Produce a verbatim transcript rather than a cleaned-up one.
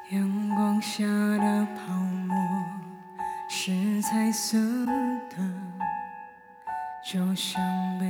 阳光下的泡沫是彩色的，就像被